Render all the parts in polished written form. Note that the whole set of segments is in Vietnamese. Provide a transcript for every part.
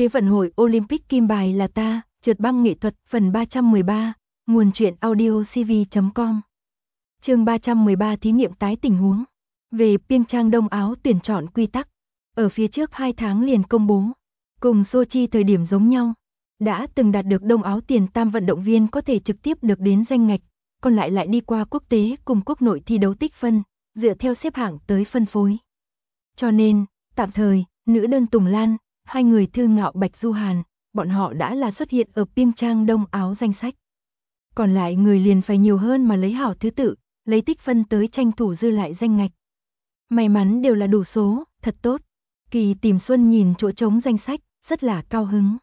Thế vận hội Olympic kim bài là ta, trượt băng nghệ thuật phần 313, nguồn truyện audiocv.com. Chương 313 thí nghiệm tái tình huống. Về Pyeongchang Đông Áo tuyển chọn quy tắc. Ở phía trước 2 tháng liền công bố. Cùng Sochi thời điểm giống nhau. Đã từng đạt được Đông Áo tiền tam vận động viên có thể trực tiếp được đến danh ngạch, còn lại đi qua quốc tế cùng quốc nội thi đấu tích phân, dựa theo xếp hạng tới phân phối. Cho nên, tạm thời, nữ đơn Tùng Lan, hai người Thư Ngạo Bạch Du Hàn, bọn họ đã là xuất hiện ở Pyeongchang Đông Áo danh sách. Còn lại người liền phải nhiều hơn mà lấy hảo thứ tự, lấy tích phân tới tranh thủ dư lại danh ngạch. May mắn đều là đủ số, thật tốt. Kỳ Tìm Xuân nhìn chỗ trống danh sách, rất là cao hứng.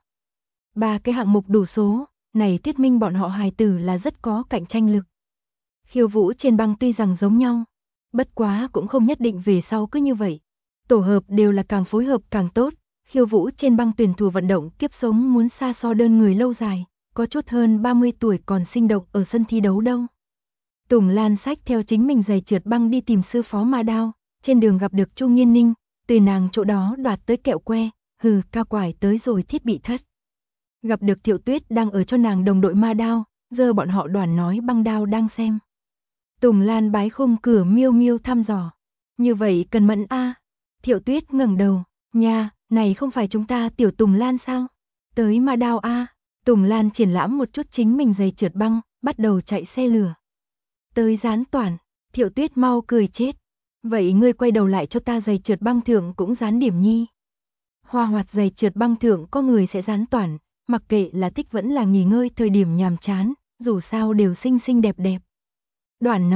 3 cái hạng mục đủ số, này thuyết minh bọn họ hài tử là rất có cạnh tranh lực. Khiêu vũ trên băng tuy rằng giống nhau, bất quá cũng không nhất định về sau cứ như vậy. Tổ hợp đều là càng phối hợp càng tốt, khiêu vũ trên băng tuyển thủ vận động kiếp sống muốn xa so đơn người lâu dài, có chút hơn 30 tuổi còn sinh động ở sân thi đấu đâu. Tùng Lan xách theo chính mình giày trượt băng đi tìm sư phó Ma Đao, trên đường gặp được Chu Nghiên Ninh, từ nàng chỗ đó đoạt tới kẹo que, cao quải tới rồi thiết bị thất. Gặp được Thiệu Tuyết đang ở cho nàng đồng đội Ma Đao, giờ bọn họ đoàn nói băng đao đang xem. Tùng Lan bái khung cửa miêu miêu thăm dò. Như vậy cần mẫn a. Thiệu Tuyết ngẩng đầu, nha, này không phải chúng ta tiểu Tùng Lan sao? Tới Ma Đao a. Tùng Lan triển lãm một chút chính mình giày trượt băng, bắt đầu chạy xe lửa. Tới Gián Toản, Thiệu Tuyết mau cười chết. Vậy ngươi quay đầu lại cho ta giày trượt băng thượng cũng dán điểm nhi. Hoa hoạt giày trượt băng thượng có người sẽ Gián Toản, mặc kệ là thích vẫn là nghỉ ngơi thời điểm nhàm chán, dù sao đều xinh xinh đẹp đẹp. Đoàn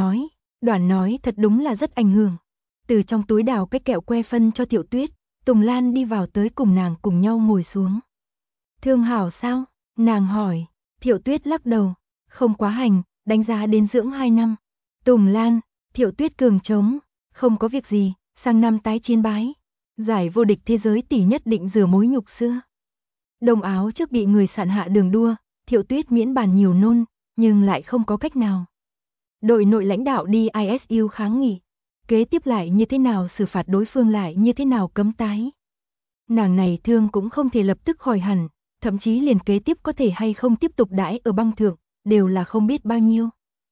nói thật đúng là rất ảnh hưởng. Từ trong túi đào cái kẹo que phân cho Thiệu Tuyết, Tùng Lan đi vào tới cùng nàng cùng nhau ngồi xuống. Thương hảo sao? Nàng hỏi. Thiệu Tuyết lắc đầu, không quá hành, đánh giá đến dưỡng 2 năm. Tùng Lan, Thiệu Tuyết cường trống, không có việc gì, sang năm tái chiến bái. Giải vô địch thế giới tỷ nhất định rửa mối nhục xưa. Đông Áo trước bị người sạn hạ đường đua, Thiệu Tuyết miễn bàn nhiều nôn, nhưng lại không có cách nào. Đội nội lãnh đạo đi ISU kháng nghị, kế tiếp lại như thế nào xử phạt đối phương lại như thế nào cấm tái. Nàng này thương cũng không thể lập tức khỏi hẳn, thậm chí liền kế tiếp có thể hay không tiếp tục đãi ở băng thượng, đều là không biết bao nhiêu.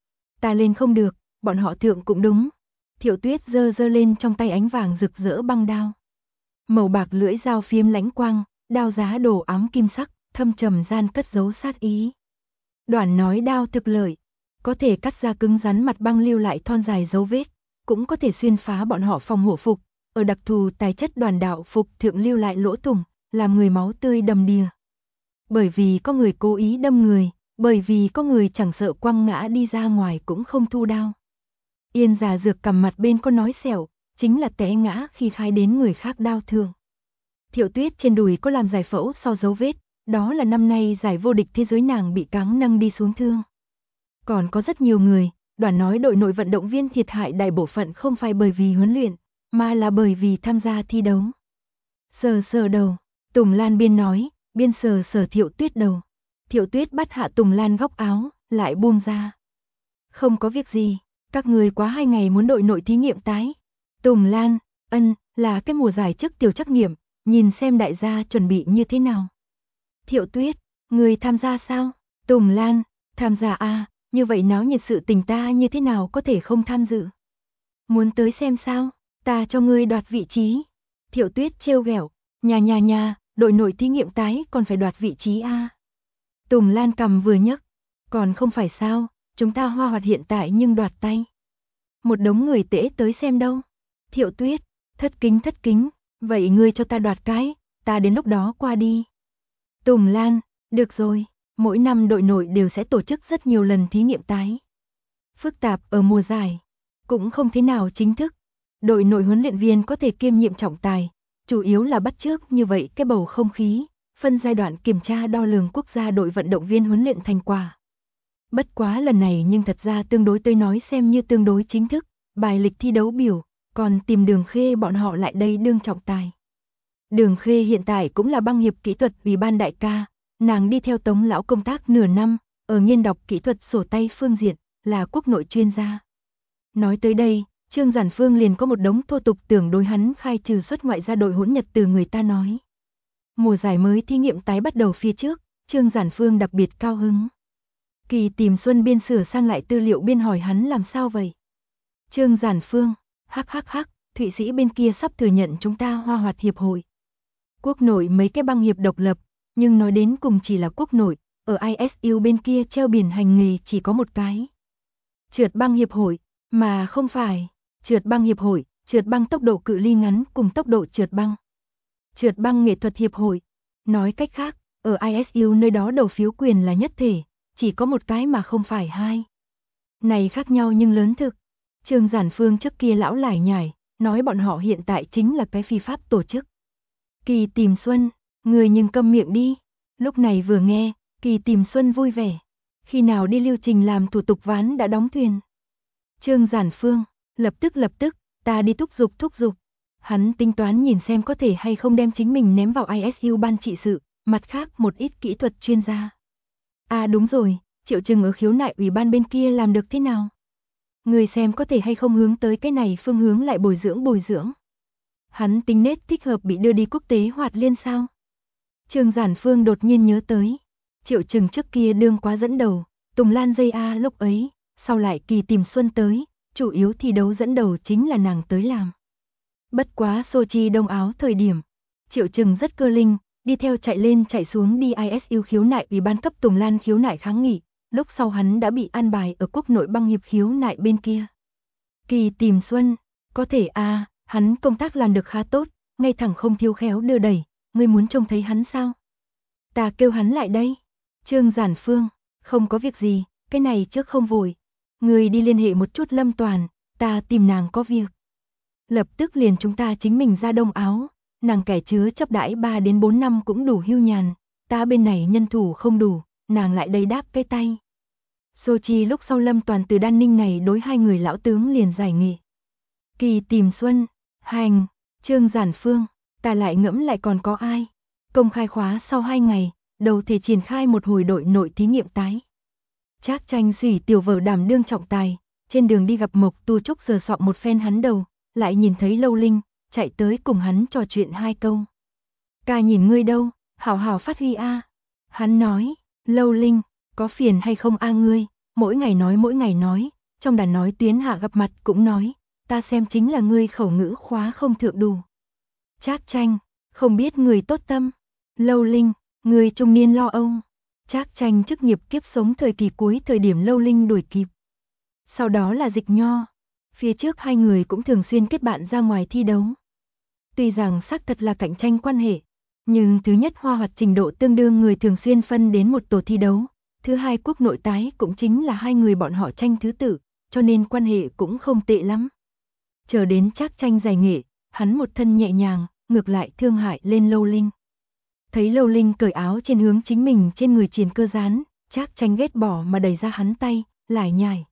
Ta lên không được, bọn họ thượng cũng đúng. Thiệu Tuyết giơ lên trong tay ánh vàng rực rỡ băng đao. Màu bạc lưỡi dao phiếm lãnh quang, đao giá đồ ám kim sắc, thâm trầm gian cất giấu sát ý. Đoàn nói đao thực lợi, có thể cắt ra cứng rắn mặt băng lưu lại thon dài dấu vết, cũng có thể xuyên phá bọn họ phòng hộ phục, ở đặc thù tài chất đoàn đạo phục thượng lưu lại lỗ thủng, làm người máu tươi đầm đìa. Bởi vì có người cố ý đâm người, bởi vì có người chẳng sợ quăng ngã đi ra ngoài cũng không thu đao. Yên già dược cầm mặt bên có nói xẻo, chính là té ngã khi khai đến người khác đao thương. Thiệu Tuyết trên đùi có làm giải phẫu sau dấu vết, đó là năm nay giải vô địch thế giới nàng bị cáng nâng đi xuống thương. Còn có rất nhiều người, đoàn nói đội nội vận động viên thiệt hại đại bộ phận không phải bởi vì huấn luyện, mà là bởi vì tham gia thi đấu. Sờ đầu, Tùng Lan biên nói, biên sờ Thiệu Tuyết đầu. Thiệu Tuyết bắt hạ Tùng Lan góc áo, lại buông ra. Không có việc gì, các người quá 2 ngày muốn đội nội thí nghiệm tái. Tùng Lan, là cái mùa giải trước tiểu trắc nghiệm, nhìn xem đại gia chuẩn bị như thế nào. Thiệu Tuyết, người tham gia sao? Tùng Lan, tham gia a, như vậy náo nhiệt sự tình ta như thế nào có thể không tham dự. Muốn tới xem sao, ta cho ngươi đoạt vị trí. Thiệu Tuyết trêu ghẹo, nhà, đội nội thí nghiệm tái còn phải đoạt vị trí a. Tùng Lan cầm vừa nhấc, còn không phải sao, chúng ta hoa hoạt hiện tại nhưng đoạt tay. Một đống người tễ tới xem đâu. Thiệu Tuyết, thất kính, vậy ngươi cho ta đoạt cái, ta đến lúc đó qua đi. Tùng Lan, được rồi, mỗi năm đội nội đều sẽ tổ chức rất nhiều lần thí nghiệm tái. Phức tạp ở mùa giải, cũng không thế nào chính thức. Đội nội huấn luyện viên có thể kiêm nhiệm trọng tài, chủ yếu là bắt chước như vậy cái bầu không khí, phân giai đoạn kiểm tra đo lường quốc gia đội vận động viên huấn luyện thành quả. Bất quá lần này nhưng thật ra tương đối tới nói xem như tương đối chính thức, bài lịch thi đấu biểu, còn tìm Đường Khê bọn họ lại đây đương trọng tài. Đường Khê hiện tại cũng là băng hiệp kỹ thuật ủy ban đại ca, nàng đi theo Tống lão công tác nửa năm, ở nghiên đọc kỹ thuật sổ tay phương diện, là quốc nội chuyên gia. Nói tới đây, Trương Giản Phương liền có một đống thô tục tưởng đối hắn khai trừ xuất ngoại ra đội hỗn nhật từ người ta nói. Mùa giải mới thí nghiệm tái bắt đầu phía trước, Trương Giản Phương đặc biệt cao hứng. Kỳ tìm Xuân biên sửa sang lại tư liệu biên hỏi hắn làm sao vậy. Trương Giản Phương, hắc, Thụy Sĩ bên kia sắp thừa nhận chúng ta Hoa Hoạt Hiệp hội. Quốc nội mấy cái băng hiệp độc lập, nhưng nói đến cùng chỉ là quốc nội, ở ISU bên kia treo biển hành nghề chỉ có một cái. Trượt băng hiệp hội, mà không phải, trượt băng hiệp hội, trượt băng tốc độ cự ly ngắn cùng tốc độ trượt băng. Trượt băng nghệ thuật hiệp hội, nói cách khác, ở ISU nơi đó đầu phiếu quyền là nhất thể, chỉ có một cái mà không phải hai. Này khác nhau nhưng lớn thực. Trương Giản Phương trước kia lão lải nhải, nói bọn họ hiện tại chính là cái phi pháp tổ chức. Kỳ tìm Xuân, người nhưng câm miệng đi. Lúc này vừa nghe, Kỳ tìm Xuân vui vẻ. Khi nào đi lưu trình làm thủ tục ván đã đóng thuyền. Trương Giản Phương, lập tức, ta đi thúc giục. Hắn tính toán nhìn xem có thể hay không đem chính mình ném vào ISU ban trị sự, mặt khác một ít kỹ thuật chuyên gia. À đúng rồi, Triệu Trừng ở khiếu nại ủy ban bên kia làm được thế nào? Người xem có thể hay không hướng tới cái này phương hướng lại bồi dưỡng. Hắn tính nết thích hợp bị đưa đi quốc tế hoạt liên sao? Trương Giản Phương đột nhiên nhớ tới. Triệu Trừng trước kia đương quá dẫn đầu, Tùng Lan dây A lúc ấy, sau lại Kỳ tìm Xuân tới, chủ yếu thi đấu dẫn đầu chính là nàng tới làm. Bất quá Sochi Đông Áo thời điểm, Triệu Trừng rất cơ linh, đi theo chạy lên chạy xuống đi ISU khiếu nại ủy ban cấp Tùng Lan khiếu nại kháng nghị, lúc sau hắn đã bị an bài ở quốc nội băng hiệp khiếu nại bên kia. Kỳ tìm Xuân, có thể hắn công tác làm được khá tốt, ngay thẳng không thiếu khéo đưa đẩy, ngươi muốn trông thấy hắn sao? Ta kêu hắn lại đây. Trương Giản Phương, không có việc gì, cái này trước không vội. Ngươi đi liên hệ một chút Lâm Toàn, ta tìm nàng có việc. Lập tức liền chúng ta chính mình ra Đông Áo, nàng kẻ chứa chấp đãi 3 đến 4 năm cũng đủ hưu nhàn, ta bên này nhân thủ không đủ, nàng lại đây đáp cái tay. Sochi lúc sau Lâm Toàn từ Đan Ninh này đối hai người lão tướng liền giải nghị. Kỳ tìm Xuân, hành, Trương Giản Phương, ta lại ngẫm lại còn có ai. Công khai khóa sau 2 ngày, đầu thể triển khai một hồi đội nội thí nghiệm tái. Trác Tranh Xủy tiểu vở đảm đương trọng tài, trên đường đi gặp Mộc Tu Trúc giờ sọ một phen hắn đầu, lại nhìn thấy Lâu Linh, chạy tới cùng hắn trò chuyện 2 câu. Ca nhìn ngươi đâu, hảo hảo phát huy a. Hắn nói, Lâu Linh, có phiền hay không ngươi, mỗi ngày nói, trong đàn nói tuyến hạ gặp mặt cũng nói, ta xem chính là ngươi khẩu ngữ khóa không thượng đủ. Trác Tranh, không biết người tốt tâm. Lâu Linh, người trung niên lo âu. Trác Tranh chức nghiệp kiếp sống thời kỳ cuối thời điểm Lâu Linh đuổi kịp. Sau đó là Dịch Nho. Phía trước hai người cũng thường xuyên kết bạn ra ngoài thi đấu. Tuy rằng xác thật là cạnh tranh quan hệ, nhưng thứ nhất Hoa Hoạt trình độ tương đương người thường xuyên phân đến một tổ thi đấu, thứ hai quốc nội tái cũng chính là hai người bọn họ tranh thứ tự, cho nên quan hệ cũng không tệ lắm. Chờ đến Trác Tranh giải nghệ, hắn một thân nhẹ nhàng, ngược lại thương hại lên Lâu Linh. Thấy Lâu Linh cởi áo trên hướng chính mình trên người triền cơ rán, Trác Tranh ghét bỏ mà đẩy ra hắn tay, lải nhải.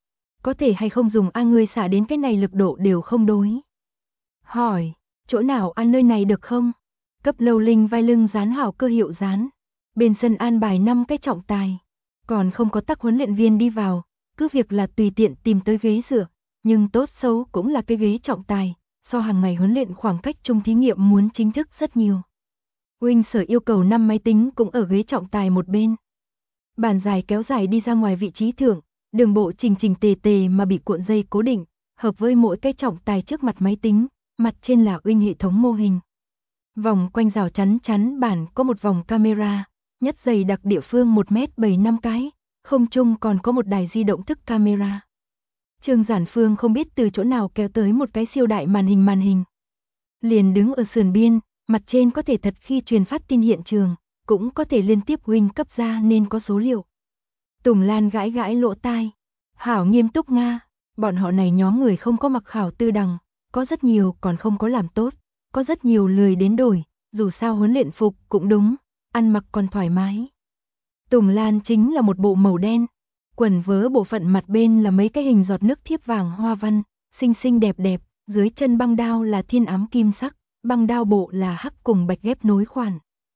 Có thể hay không dùng ngươi xả đến cái này lực độ đều không đối. Hỏi, chỗ nào nơi này được không? Cấp Lâu Linh vai lưng dán hảo cơ hiệu dán. Bên sân an bài 5 cái trọng tài. Còn không có tắc huấn luyện viên đi vào, cứ việc là tùy tiện tìm tới ghế dựa, nhưng tốt xấu cũng là cái ghế trọng tài, so hàng ngày huấn luyện khoảng cách chung thí nghiệm muốn chính thức rất nhiều. Huynh sở yêu cầu 5 máy tính cũng ở ghế trọng tài một bên. Bàn dài kéo dài đi ra ngoài vị trí thượng, đường bộ chỉnh tề mà bị cuộn dây cố định, hợp với mỗi cái trọng tài trước mặt máy tính, mặt trên là Huynh hệ thống mô hình. Vòng quanh rào chắn bản có một vòng camera, nhất dày đặc địa phương 1m75 cái, không chung còn có một đài di động thức camera. Trương Giản Phương không biết từ chỗ nào kéo tới một cái siêu đại màn hình. Liền đứng ở sườn biên, mặt trên có thể thật khi truyền phát tin hiện trường, cũng có thể liên tiếp Huynh cấp ra nên có số liệu. Tùng Lan gãi lỗ tai. Hảo nghiêm túc Nga, bọn họ này nhóm người không có mặc khảo tư đằng, có rất nhiều còn không có làm tốt, có rất nhiều lười đến đổi, dù sao huấn luyện phục cũng đúng, ăn mặc còn thoải mái. Tùng Lan chính là một bộ màu đen, quần vớ bộ phận mặt bên là mấy cái hình giọt nước thiếp vàng hoa văn, xinh xinh đẹp đẹp, dưới chân băng đao là thiên ám kim sắc, băng đao bộ là hắc cùng bạch ghép nối khoản.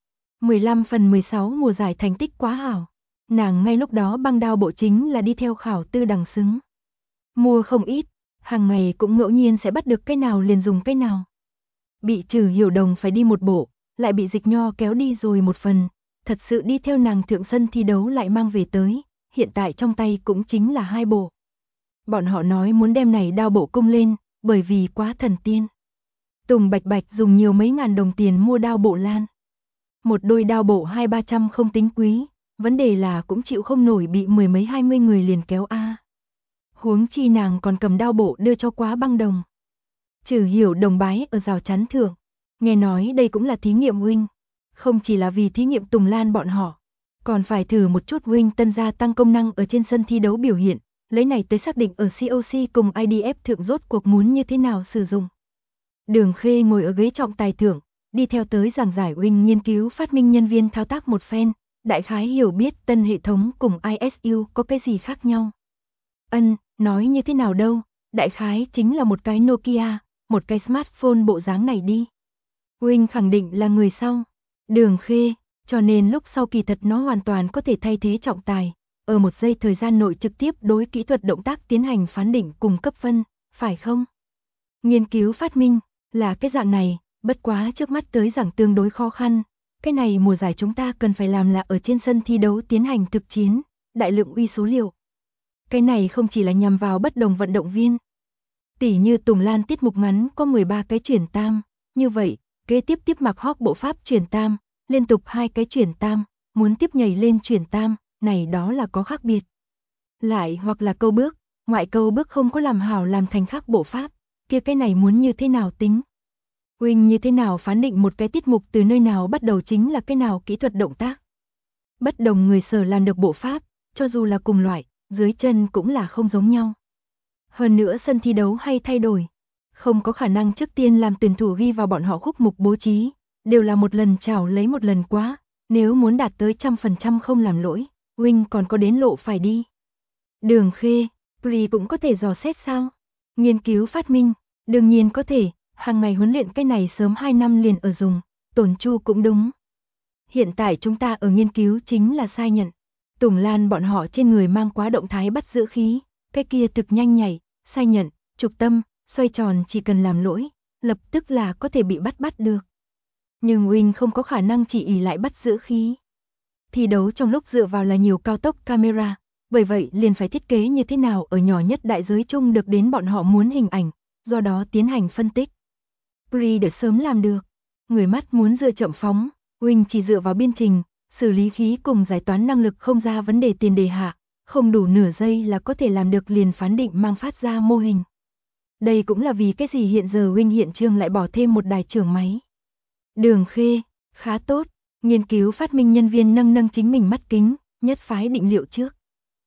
15/16 mùa giải thành tích quá hảo. Nàng ngay lúc đó băng đao bộ chính là đi theo khảo tư đằng xứng. Mua không ít, hàng ngày cũng ngẫu nhiên sẽ bắt được cái nào liền dùng cái nào. Bị Trừ Hiểu Đồng phải đi một bộ, lại bị Dịch Nho kéo đi rồi một phần, thật sự đi theo nàng thượng sân thi đấu lại mang về tới, hiện tại trong tay cũng chính là 2 bộ. Bọn họ nói muốn đem này đao bộ cung lên, bởi vì quá thần tiên. Tùng Bạch Bạch dùng nhiều mấy ngàn đồng tiền mua đao bộ lan. Một đôi đao bộ 200-300 không tính quý, vấn đề là cũng chịu không nổi bị 10 mấy 20 người liền kéo a. Huống chi nàng còn cầm đao bộ đưa cho Quá Băng Đồng. Trừ Hiểu Đồng bái ở rào chắn thượng, nghe nói đây cũng là thí nghiệm huynh, không chỉ là vì thí nghiệm Tùng Lan bọn họ, còn phải thử một chút huynh tân gia tăng công năng ở trên sân thi đấu biểu hiện, lấy này tới xác định ở COC cùng IDF thượng rốt cuộc muốn như thế nào sử dụng. Đường Khê ngồi ở ghế trọng tài thượng, đi theo tới giảng giải huynh nghiên cứu phát minh nhân viên thao tác một phen, đại khái hiểu biết tân hệ thống cùng ISU có cái gì khác nhau. Nói như thế nào đâu, đại khái chính là một cái Nokia, một cái smartphone bộ dáng này đi. Huynh khẳng định là người sau. Đường Khê, cho nên lúc sau kỳ thật nó hoàn toàn có thể thay thế trọng tài, ở một giây thời gian nội trực tiếp đối kỹ thuật động tác tiến hành phán định cùng cấp phân, phải không? Nghiên cứu phát minh, là cái dạng này, bất quá trước mắt tới giảng tương đối khó khăn. Cái này mùa giải chúng ta cần phải làm là ở trên sân thi đấu tiến hành thực chiến, đại lượng uy số liệu. Cái này không chỉ là nhằm vào bất đồng vận động viên. Tỉ như Tùng Lan tiết mục ngắn có 13 cái chuyển tam, như vậy, kế tiếp mặc hóp bộ pháp chuyển tam, liên tục 2 cái chuyển tam, muốn tiếp nhảy lên chuyển tam, này đó là có khác biệt. Lại hoặc là câu bước, ngoại câu bước không có làm hảo làm thành khác bộ pháp, kia cái này muốn như thế nào tính? Huynh như thế nào phán định một cái tiết mục từ nơi nào bắt đầu chính là cái nào kỹ thuật động tác? Bất đồng người sở làm được bộ pháp, cho dù là cùng loại, dưới chân cũng là không giống nhau. Hơn nữa sân thi đấu hay thay đổi, không có khả năng trước tiên làm tuyển thủ ghi vào bọn họ khúc mục bố trí, đều là một lần chảo lấy một lần quá, nếu muốn đạt tới 100% không làm lỗi, huynh còn có đến lộ phải đi. Đường Khê, Pri cũng có thể dò xét sao? Nghiên cứu phát minh, đương nhiên có thể, hàng ngày huấn luyện cái này sớm 2 năm liền ở dùng, Tổn Chu cũng đúng. Hiện tại chúng ta ở nghiên cứu chính là sai nhận. Tùng Lan bọn họ trên người mang quá động thái bắt giữ khí, cái kia thực nhanh nhảy, sai nhận, trục tâm, xoay tròn chỉ cần làm lỗi, lập tức là có thể bị bắt được. Nhưng huynh không có khả năng chỉ ỷ lại bắt giữ khí. Thi đấu trong lúc dựa vào là nhiều cao tốc camera, bởi vậy liền phải thiết kế như thế nào ở nhỏ nhất đại giới chung được đến bọn họ muốn hình ảnh, do đó tiến hành phân tích. Pri được sớm làm được, người mắt muốn dựa chậm phóng, huynh chỉ dựa vào biên trình, xử lý khí cùng giải toán năng lực không ra vấn đề tiền đề hạ, không đủ nửa giây là có thể làm được liền phán định mang phát ra mô hình. Đây cũng là vì cái gì hiện giờ huynh hiện trường lại bỏ thêm một đài trưởng máy. Đường Khê, khá tốt, nghiên cứu phát minh nhân viên nâng chính mình mắt kính, nhất phái định liệu trước.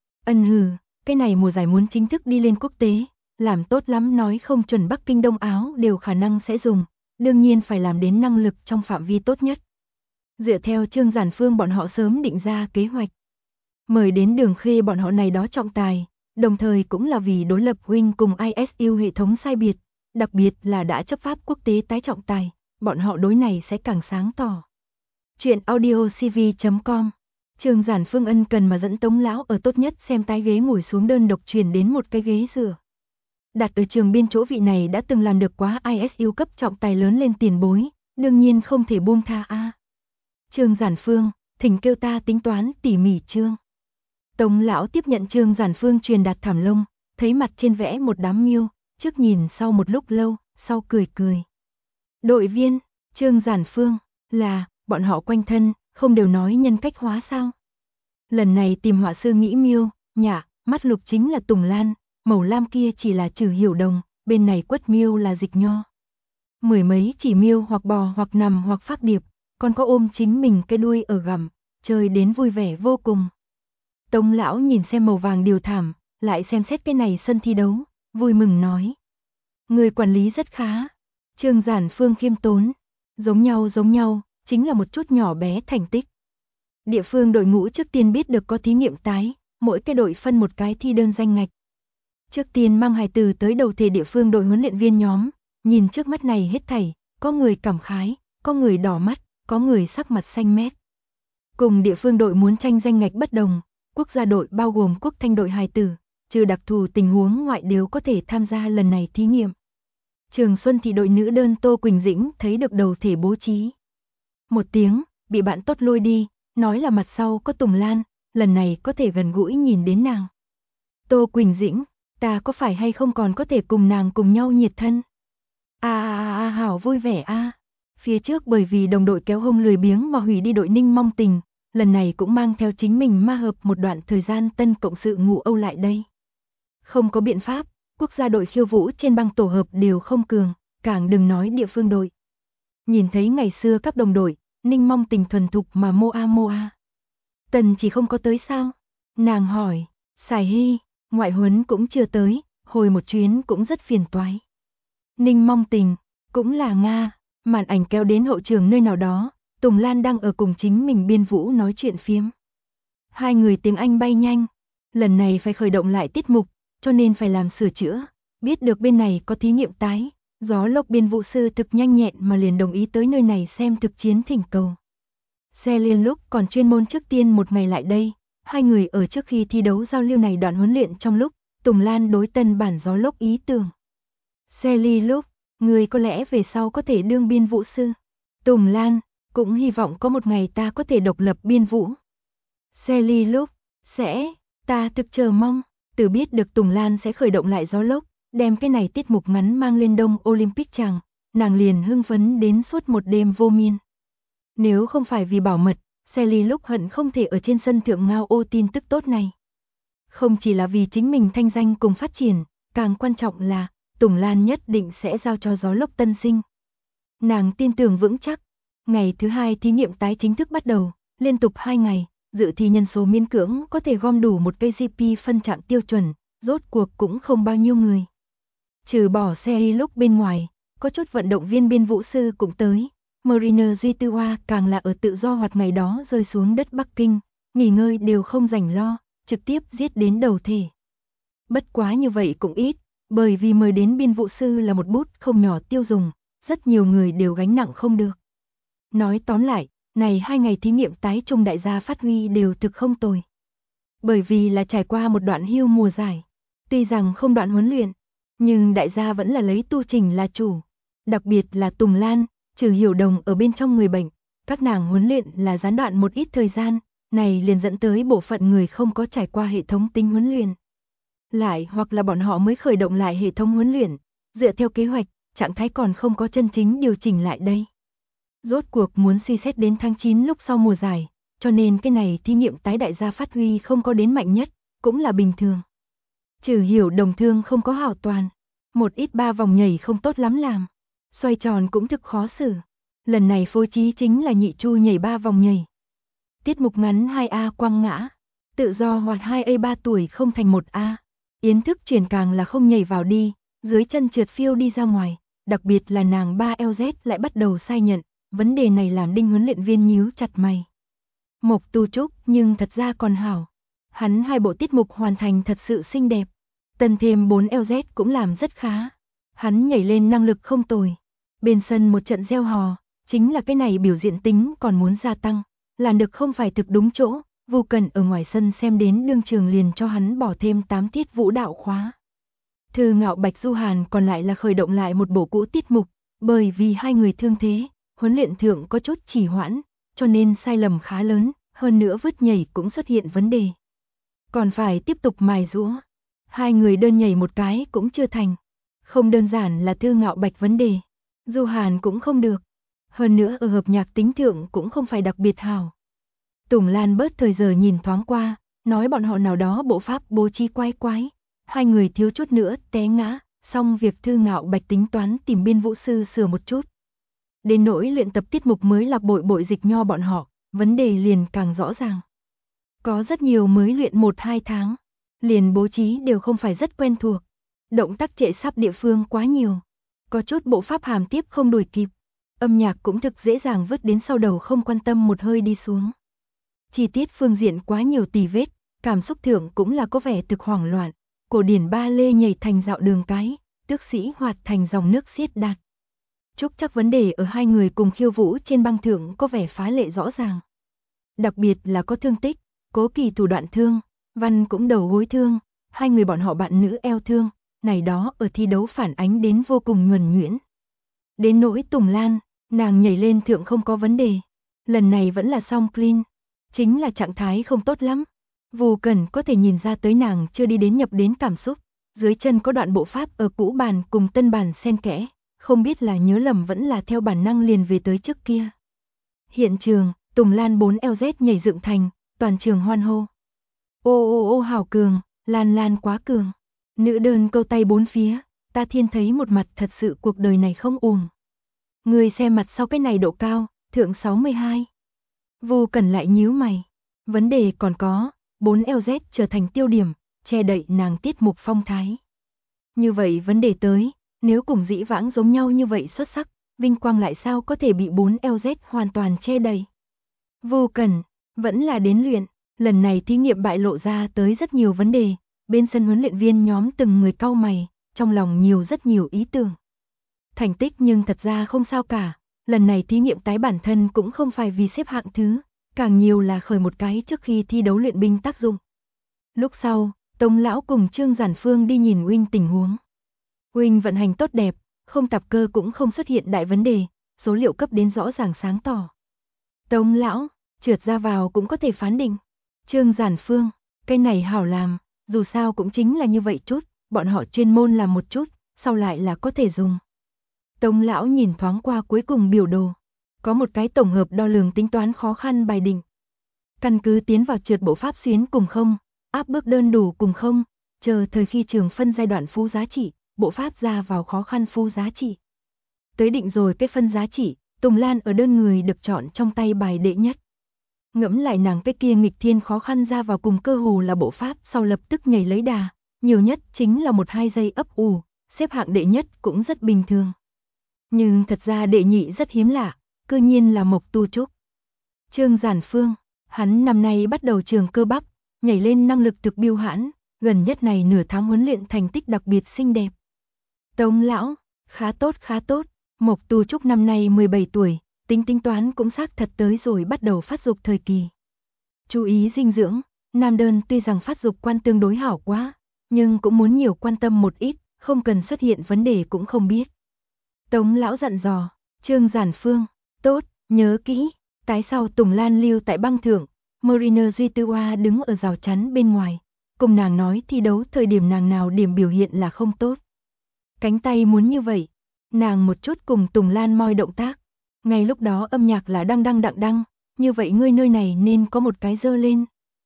Cái này mùa giải muốn chính thức đi lên quốc tế, làm tốt lắm nói không chuẩn Bắc Kinh Đông Áo đều khả năng sẽ dùng, đương nhiên phải làm đến năng lực trong phạm vi tốt nhất. Dựa theo Trương Giản Phương bọn họ sớm định ra kế hoạch. Mời đến Đường Khê bọn họ này đó trọng tài, đồng thời cũng là vì đối lập huynh cùng ISU hệ thống sai biệt, đặc biệt là đã chấp pháp quốc tế tái trọng tài, bọn họ đối này sẽ càng sáng tỏ. Chuyện audiocv.com. Trương Giản Phương ân cần mà dẫn Tống lão ở tốt nhất xem tái ghế ngồi xuống đơn độc chuyển đến một cái ghế dựa. Đặt ở trường biên chỗ vị này đã từng làm được quá ISU cấp trọng tài lớn lên tiền bối, đương nhiên không thể buông tha a. Trương Giản Phương, thỉnh kêu ta tính toán tỉ mỉ Trương. Tống lão tiếp nhận Trương Giản Phương truyền đạt thảm lông, thấy mặt trên vẽ một đám miêu, trước nhìn sau một lúc lâu, sau cười. Đội viên, Trương Giản Phương, là, bọn họ quanh thân, không đều nói nhân cách hóa sao? Lần này tìm họa sư nghĩ miêu, nhạ, mắt lục chính là Tùng Lan, màu lam kia chỉ là Trừ Hiểu Đồng, bên này quất miêu là Dịch Nho. Mười mấy chỉ miêu hoặc bò hoặc nằm hoặc phác điệp, còn có ôm chính mình cái đuôi ở gặm, chơi đến vui vẻ vô cùng. Tống lão nhìn xem màu vàng điều thảm, lại xem xét cái này sân thi đấu, vui mừng nói. Người quản lý rất khá. Trương Giản Phương khiêm tốn. Giống nhau, chính là một chút nhỏ bé thành tích. Địa phương đội ngũ trước tiên biết được có thí nghiệm tái, mỗi cái đội phân một cái thi đơn danh ngạch. Trước tiên mang hài từ tới đầu thể địa phương đội huấn luyện viên nhóm, nhìn trước mắt này hết thảy, có người cảm khái, có người đỏ mắt, có người sắc mặt xanh mét. Cùng địa phương đội muốn tranh danh ngạch bất đồng, quốc gia đội bao gồm quốc thanh đội hài tử, trừ đặc thù tình huống ngoại đều có thể tham gia lần này thí nghiệm. Trường Xuân thị đội nữ đơn Tô Quỳnh Dĩnh thấy được đầu thể bố trí. một tiếng, bị bạn tốt lôi đi, nói là mặt sau có Tùng Lan, lần này có thể gần gũi nhìn đến nàng. Tô Quỳnh Dĩnh, ta có phải hay không còn có thể cùng nàng cùng nhau nhiệt thân? Hảo vui vẻ a. Phía trước bởi vì đồng đội kéo hông lười biếng mà hủy đi đội Ninh Mong Tình, lần này cũng mang theo chính mình ma hợp một đoạn thời gian tân cộng sự ngụ Âu lại đây. Không có biện pháp, quốc gia đội khiêu vũ trên băng tổ hợp đều không cường, càng đừng nói địa phương đội. Nhìn thấy ngày xưa các đồng đội, Ninh Mong Tình thuần thục mà moa. Tần chỉ không có tới sao? Nàng hỏi, Sài Hy, ngoại huấn cũng chưa tới, hồi một chuyến cũng rất phiền toái. Ninh Mong Tình, cũng là Nga, màn ảnh kéo đến hậu trường nơi nào đó, Tùng Lan đang ở cùng chính mình biên vũ nói chuyện phiếm. Hai người tiếng Anh bay nhanh, lần này phải khởi động lại tiết mục, cho nên phải làm sửa chữa, biết được bên này có thí nghiệm tái, Gió Lốc biên vũ sư thực nhanh nhẹn mà liền đồng ý tới nơi này xem thực chiến thỉnh cầu. Xe liên lúc còn chuyên môn trước tiên một ngày lại đây, hai người ở trước khi thi đấu giao lưu này đoạn huấn luyện trong lúc, Tùng Lan đối tân bản Gió Lốc ý tưởng. Xe ly lúc, người có lẽ về sau có thể đương biên vũ sư. Tùng Lan, cũng hy vọng có một ngày ta có thể độc lập biên vũ. Xe ly lúc, sẽ, ta thực chờ mong, từ biết được Tùng Lan sẽ khởi động lại Gió Lốc, đem cái này tiết mục ngắn mang lên Đông Olympic chàng, nàng liền hưng phấn đến suốt một đêm vô miên. Nếu không phải vì bảo mật, Sally lúc hận không thể ở trên sân thượng ngao ô tin tức tốt này. Không chỉ là vì chính mình thanh danh cùng phát triển, càng quan trọng là Tùng Lan nhất định sẽ giao cho Gió Lốc tân sinh. Nàng tin tưởng vững chắc, ngày thứ hai thí nghiệm tái chính thức bắt đầu, liên tục 2 ngày, dự thi nhân số miễn cưỡng có thể gom đủ một cây GP phân chạm tiêu chuẩn, rốt cuộc cũng không bao nhiêu người. Trừ bỏ Sally lúc bên ngoài, có chút vận động viên biên vũ sư cũng tới. Mariner Duy Tư Hoa càng là ở tự do hoạt ngày đó rơi xuống đất Bắc Kinh, nghỉ ngơi đều không rảnh lo, trực tiếp giết đến đầu thể. Bất quá như vậy cũng ít, bởi vì mời đến biên vũ sư là một bút không nhỏ tiêu dùng, rất nhiều người đều gánh nặng không được. Nói tóm lại, này 2 ngày thí nghiệm tái trung đại gia phát huy đều thực không tồi. Bởi vì là trải qua một đoạn hưu mùa giải, tuy rằng không đoạn huấn luyện, nhưng đại gia vẫn là lấy tu trình là chủ, đặc biệt là Tùng Lan. Trừ Hiểu Đồng ở bên trong người bệnh, các nàng huấn luyện là gián đoạn một ít thời gian, này liền dẫn tới bộ phận người không có trải qua hệ thống tính huấn luyện. Lại hoặc là bọn họ mới khởi động lại hệ thống huấn luyện, dựa theo kế hoạch, trạng thái còn không có chân chính điều chỉnh lại đây. Rốt cuộc muốn suy xét đến tháng 9 lúc sau mùa giải, cho nên cái này thí nghiệm tái đại gia phát huy không có đến mạnh nhất, cũng là bình thường. Trừ Hiểu Đồng thương không có hảo toàn, một ít 3 vòng nhảy không tốt lắm làm. Xoay tròn cũng thực khó xử. Lần này phối trí chính là nhị chu nhảy 3 vòng nhảy. Tiết mục ngắn 2A quăng ngã. Tự do hoạt 2A 3 tuổi không thành 1A. Yến thức chuyển càng là không nhảy vào đi. Dưới chân trượt phiêu đi ra ngoài. Đặc biệt là nàng 3LZ lại bắt đầu sai nhận. Vấn đề này làm đinh huấn luyện viên nhíu chặt mày. Mộc Tu Trúc nhưng thật ra còn hảo. Hắn 2 bộ tiết mục hoàn thành thật sự xinh đẹp. Tân thêm 4LZ cũng làm rất khá. Hắn nhảy lên năng lực không tồi. Bên sân một trận reo hò, chính là cái này biểu diễn tính còn muốn gia tăng, làm được không phải thực đúng chỗ, Vu Cần ở ngoài sân xem đến đương trường liền cho hắn bỏ thêm 8 tiết vũ đạo khóa. Thư Ngạo Bạch Du Hàn còn lại là khởi động lại một bộ cũ tiết mục, bởi vì hai người thương thế, huấn luyện thượng có chút trì hoãn, cho nên sai lầm khá lớn, hơn nữa vứt nhảy cũng xuất hiện vấn đề. Còn phải tiếp tục mài giũa, hai người đơn nhảy một cái cũng chưa thành. Không đơn giản là Thư Ngạo Bạch vấn đề, Du Hàn cũng không được. Hơn nữa ở hợp nhạc tính thượng cũng không phải đặc biệt hảo. Tùng Lan bớt thời giờ nhìn thoáng qua, nói bọn họ nào đó bộ pháp bố trí quái quái. Hai người thiếu chút nữa té ngã, xong việc Thư Ngạo Bạch tính toán tìm biên vũ sư sửa một chút. Đến nỗi luyện tập tiết mục mới là bội dịch nho bọn họ, vấn đề liền càng rõ ràng. Có rất nhiều mới luyện 1-2 tháng, liền bố trí đều không phải rất quen thuộc. Động tác trệ sắp địa phương quá nhiều. Có chút bộ pháp hàm tiếp không đuổi kịp. Âm nhạc cũng thực dễ dàng vứt đến sau đầu không quan tâm một hơi đi xuống. Chi tiết phương diện quá nhiều tì vết, cảm xúc thượng cũng là có vẻ thực hoảng loạn. Cổ điển ba lê nhảy thành dạo đường cái, tước sĩ hoạt thành dòng nước xiết đạt. Trúc chắc vấn đề ở hai người cùng khiêu vũ trên băng thượng có vẻ phá lệ rõ ràng. Đặc biệt là có thương tích, Cố Kỳ thủ đoạn thương, Văn cũng đầu gối thương, hai người bọn họ bạn nữ eo thương. Này đó ở thi đấu phản ánh đến vô cùng nhuần nhuyễn. Đến nỗi Tùng Lan, nàng nhảy lên thượng không có vấn đề, Lần này vẫn là song clean, chính là trạng thái không tốt lắm. Vu Cẩn có thể nhìn ra tới nàng chưa đi đến nhập đến cảm xúc, dưới chân có đoạn bộ pháp ở cũ bàn cùng tân bàn xen kẽ, không biết là nhớ lầm vẫn là theo bản năng liền về tới trước kia. Hiện trường, Tùng Lan 4LZ nhảy dựng thành, toàn trường hoan hô. Ô hảo cường, Lan Lan quá cường. Nữ đơn câu tay bốn phía, ta thiên thấy một mặt thật sự cuộc đời này không uổng. Người xem mặt sau cái này độ cao, thượng 62. Vu Cẩn lại nhíu mày. Vấn đề còn có, 4LZ trở thành tiêu điểm, che đậy nàng tiết mục phong thái. Như vậy vấn đề tới, nếu cùng dĩ vãng giống nhau như vậy xuất sắc, vinh quang lại sao có thể bị 4LZ hoàn toàn che đậy. Vu Cẩn, vẫn là đến luyện, lần này thí nghiệm bại lộ ra tới rất nhiều vấn đề, bên sân huấn luyện viên nhóm từng người cau mày, trong lòng rất nhiều ý tưởng. Thành tích nhưng thật ra không sao cả, lần này thí nghiệm tái bản thân cũng không phải vì xếp hạng thứ, càng nhiều là khởi một cái trước khi thi đấu luyện binh tác dụng. Lúc sau, Tống lão cùng Trương Giản Phương đi nhìn Wing tình huống. Wing vận hành tốt đẹp, không tạp cơ cũng không xuất hiện đại vấn đề, số liệu cấp đến rõ ràng sáng tỏ. Tống lão, trượt ra vào cũng có thể phán định. Trương Giản Phương, cái này hảo làm, dù sao cũng chính là như vậy chút, bọn họ chuyên môn làm một chút, sau lại là có thể dùng. Tống lão nhìn thoáng qua cuối cùng biểu đồ, có một cái tổng hợp đo lường tính toán khó khăn bài định. Căn cứ tiến vào trượt bộ pháp xuyến cùng không, áp bước đơn đủ cùng không, chờ thời khi trường phân giai đoạn phu giá trị, bộ pháp ra vào khó khăn phu giá trị. Tới định rồi cái phân giá trị, Tùng Lan ở đơn người được chọn trong tay bài đệ nhất. Ngẫm lại nàng cái kia nghịch thiên khó khăn ra vào cùng cơ hồ là bộ pháp sau lập tức nhảy lấy đà, nhiều nhất chính là 1-2 giây ấp ủ, xếp hạng đệ nhất cũng rất bình thường. Nhưng thật ra đệ nhị rất hiếm lạ, cư nhiên là Mộc Tu Trúc. Trương Giản Phương, hắn năm nay bắt đầu trường cơ bắp, nhảy lên năng lực thực biêu hãn, gần nhất này nửa tháng huấn luyện thành tích đặc biệt xinh đẹp. Tống lão, khá tốt, Mộc Tu Trúc năm nay 17 tuổi, tính toán cũng xác thật tới rồi bắt đầu phát dục thời kỳ. Chú ý dinh dưỡng, nam đơn tuy rằng phát dục quan tương đối hảo quá, nhưng cũng muốn nhiều quan tâm một ít, không cần xuất hiện vấn đề cũng không biết. Tống lão dặn dò, Trương Giản Phương, tốt, nhớ kỹ, tái sau Tùng Lan lưu tại băng thượng, Mariner Duy Tư Hoa đứng ở rào chắn bên ngoài, cùng nàng nói thi đấu thời điểm nàng nào điểm biểu hiện là không tốt. Cánh tay muốn như vậy, nàng một chút cùng Tùng Lan moi động tác, ngay lúc đó âm nhạc là đăng, như vậy ngươi nơi này nên có một cái dơ lên.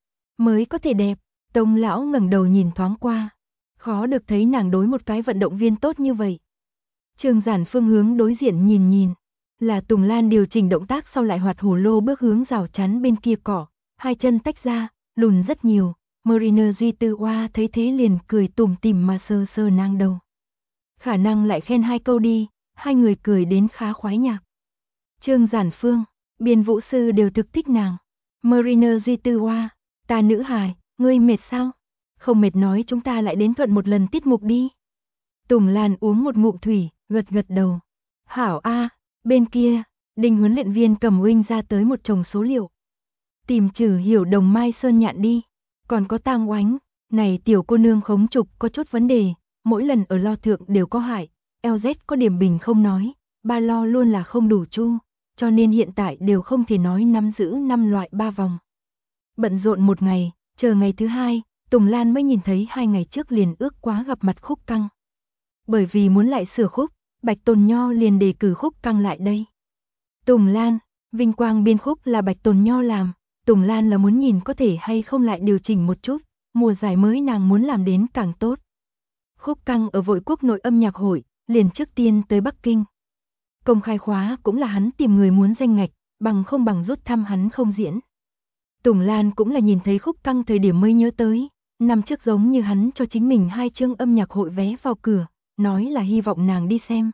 Mới có thể đẹp, Tống lão ngẩng đầu nhìn thoáng qua, khó được thấy nàng đối một cái vận động viên tốt như vậy. Trương Giản Phương hướng đối diện nhìn, là Tùng Lan điều chỉnh động tác sau lại hoạt hổ lô bước hướng rào chắn bên kia cỏ, hai chân tách ra, lùn rất nhiều, Mariner Duy Tư Hoa thấy thế liền cười tủm tỉm mà sờ sờ nàng đầu. Khả năng lại khen hai câu đi, hai người cười đến khá khoái nhạc. Trương Giản Phương, biên vũ sư đều thực thích nàng. Mariner Duy Tư Hoa, ta nữ hài, ngươi mệt sao? Không mệt nói chúng ta lại đến thuận một lần tiết mục đi. Tùng Lan uống một ngụm thủy, gật đầu. Hảo a, bên kia, Đinh huấn luyện viên cầm Wing ra tới một chồng số liệu. Tìm Trử Hiểu Đồng Mai Sơn Nhạn đi. Còn có Tang Oánh, này tiểu cô nương khống trục có chút vấn đề, mỗi lần ở lo thượng đều có hại. LZ có điểm bình không nói, ba lo luôn là không đủ chu, cho nên hiện tại đều không thể nói nắm giữ 5 loại 3 vòng. Bận rộn một ngày, chờ ngày thứ hai, Tùng Lan mới nhìn thấy 2 ngày trước liền ước quá gặp mặt Khúc Căng. Bởi vì muốn lại sửa khúc, Bạch Tồn Nho liền đề cử Khúc Căng lại đây. Tùng Lan, vinh quang biên khúc là Bạch Tồn Nho làm, Tùng Lan là muốn nhìn có thể hay không lại điều chỉnh một chút, mùa giải mới nàng muốn làm đến càng tốt. Khúc Căng ở Vội Quốc nội âm nhạc hội, liền trước tiên tới Bắc Kinh. Công khai khóa cũng là hắn tìm người muốn danh ngạch, bằng không bằng rút thăm hắn không diễn. Tùng Lan cũng là nhìn thấy Khúc Căng thời điểm mới nhớ tới, năm trước giống như hắn cho chính mình 2 chương âm nhạc hội vé vào cửa, nói là hy vọng nàng đi xem.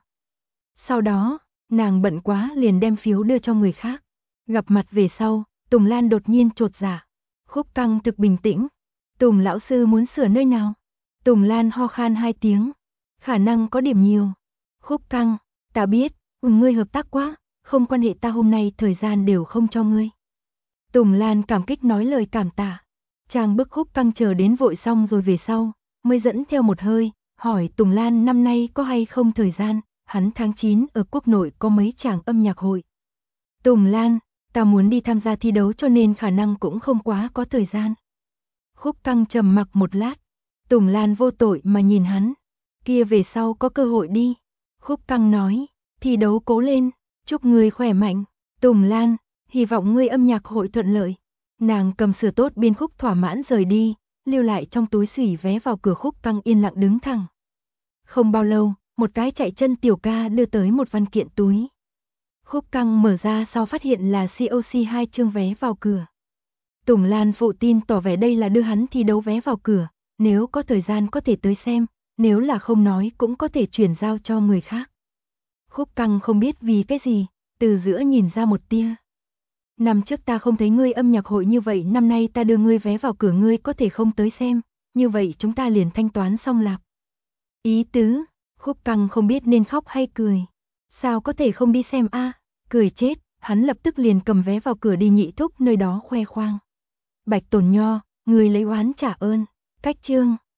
Sau đó, nàng bận quá liền đem phiếu đưa cho người khác. Gặp mặt về sau, Tùng Lan đột nhiên chột dạ. Khúc Căng thực bình tĩnh. Tùng lão sư muốn sửa nơi nào? Tùng Lan ho khan 2 tiếng. Khả năng có điểm nhiều. Khúc Căng, ta biết, ngươi hợp tác quá, không quan hệ ta hôm nay thời gian đều không cho ngươi. Tùng Lan cảm kích nói lời cảm tạ. Chàng bức Khúc Căng chờ đến vội xong rồi về sau, mới dẫn theo một hơi, hỏi Tùng Lan năm nay có hay không thời gian, hắn tháng 9 ở quốc nội có mấy chàng âm nhạc hội. Tùng Lan, Ta muốn đi tham gia thi đấu cho nên khả năng cũng không quá có thời gian. Khúc Căng trầm mặc một lát. Tùng Lan vô tội mà nhìn hắn. Kia về sau có cơ hội đi. Khúc Căng nói, thi đấu cố lên, chúc ngươi khỏe mạnh. Tùng Lan, hy vọng ngươi âm nhạc hội thuận lợi. Nàng cầm sửa tốt biên khúc thỏa mãn rời đi, lưu lại trong túi xủy vé vào cửa. Khúc Căng yên lặng đứng thẳng. Không bao lâu, một cái chạy chân tiểu ca đưa tới một văn kiện túi. Khúc Căng mở ra sau phát hiện là COC 2 chương vé vào cửa. Tùng Lan phụ tin tỏ vẻ đây là đưa hắn thi đấu vé vào cửa, nếu có thời gian có thể tới xem, nếu là không nói cũng có thể chuyển giao cho người khác. Khúc Căng không biết vì cái gì, từ giữa nhìn ra một tia. Năm trước ta không thấy ngươi âm nhạc hội như vậy, năm nay ta đưa ngươi vé vào cửa ngươi có thể không tới xem, như vậy chúng ta liền thanh toán xong lạp. Ý tứ, Khúc Căng không biết nên khóc hay cười. Sao có thể không đi xem a? Cười chết, hắn lập tức liền cầm vé vào cửa đi Nhị Thúc nơi đó khoe khoang. Bạch Tồn Nho, người lấy oán trả ơn. Cách chương